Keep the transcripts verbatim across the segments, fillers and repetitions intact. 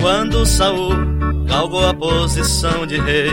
Quando Saul galgou a posição de rei,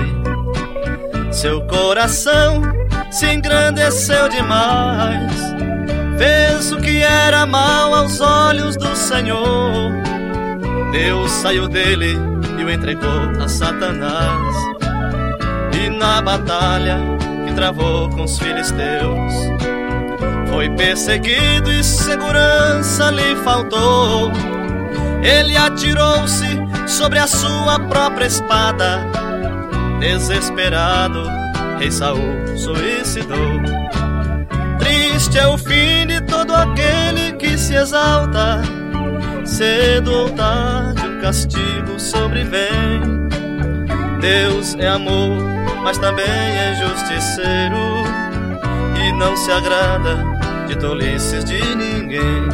seu coração se engrandeceu demais, fez o que era mal aos olhos do Senhor. Deus saiu dele e o entregou a Satanás. E na batalha que travou com os filisteus, foi perseguido e segurança lhe faltou. Ele atirou-se sobre a sua própria espada. Desesperado, rei Saul suicidou. Triste é o fim de todo aquele que se exalta. Cedo ou tarde o castigo sobrevém. Deus é amor, mas também é justiceiro, e não se agrada de tolices de ninguém.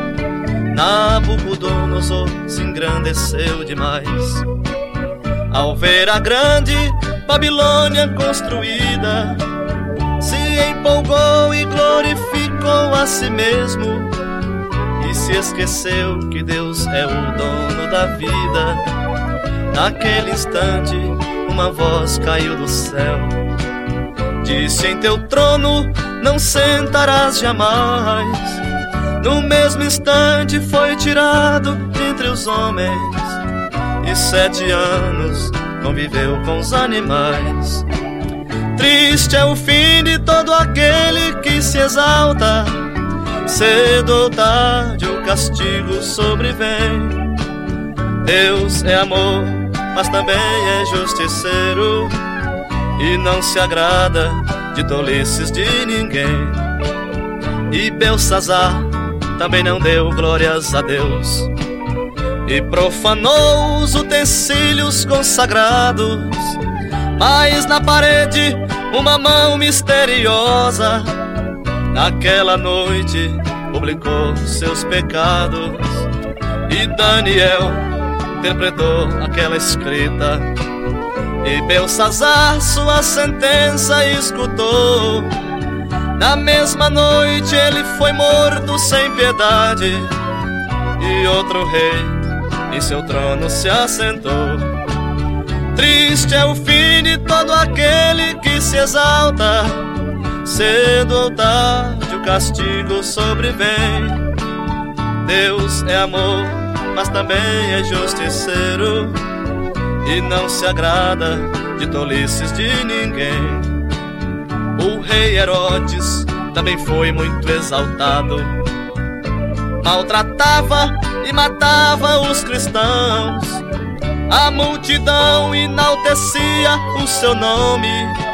Nabucodonosor se engrandeceu demais ao ver a grande Babilônia construída. Se empolgou e glorificou a si mesmo, e se esqueceu que Deus é o dono da vida. Naquele instante uma voz caiu do céu, disse: em teu trono não sentarás jamais. No mesmo instante foi tirado entre os homens, e sete anos conviveu com os animais. Triste é o fim de todo aquele que se exalta. Cedo ou tarde o castigo sobrevém. Deus é amor, mas também é justiceiro, e não se agrada de tolices de ninguém. E Belsazar também não deu glórias a Deus, e profanou os utensílios consagrados. Mas na parede uma mão misteriosa, naquela noite, publicou seus pecados. E Daniel interpretou aquela escrita, e Belsazar sua sentença escutou. Na mesma noite ele foi morto sem piedade, e outro rei em seu trono se assentou. Triste é o fim de todo aquele que se exalta. Cedo ou tarde o castigo sobrevém. Deus é amor, mas também é justiceiro, e não se agrada de tolices de ninguém. O rei Herodes também foi muito exaltado, maltratava e matava os cristãos. A multidão enaltecia o seu nome,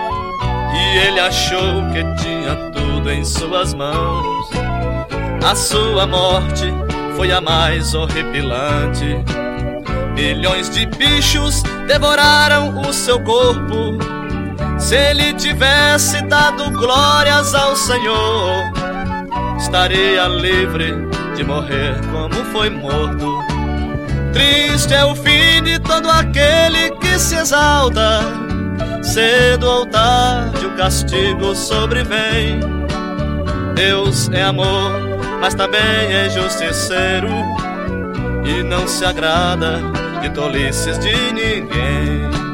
e ele achou que tinha tudo em suas mãos. A sua morte foi a mais horripilante. Milhões de bichos devoraram o seu corpo. Se ele tivesse dado glórias ao Senhor, estaria livre de morrer como foi morto. Triste é o fim de todo aquele que se exalta. Cedo ou tarde o castigo sobrevém. Deus é amor, mas também é justiceiro, e não se agrada de tolices de ninguém.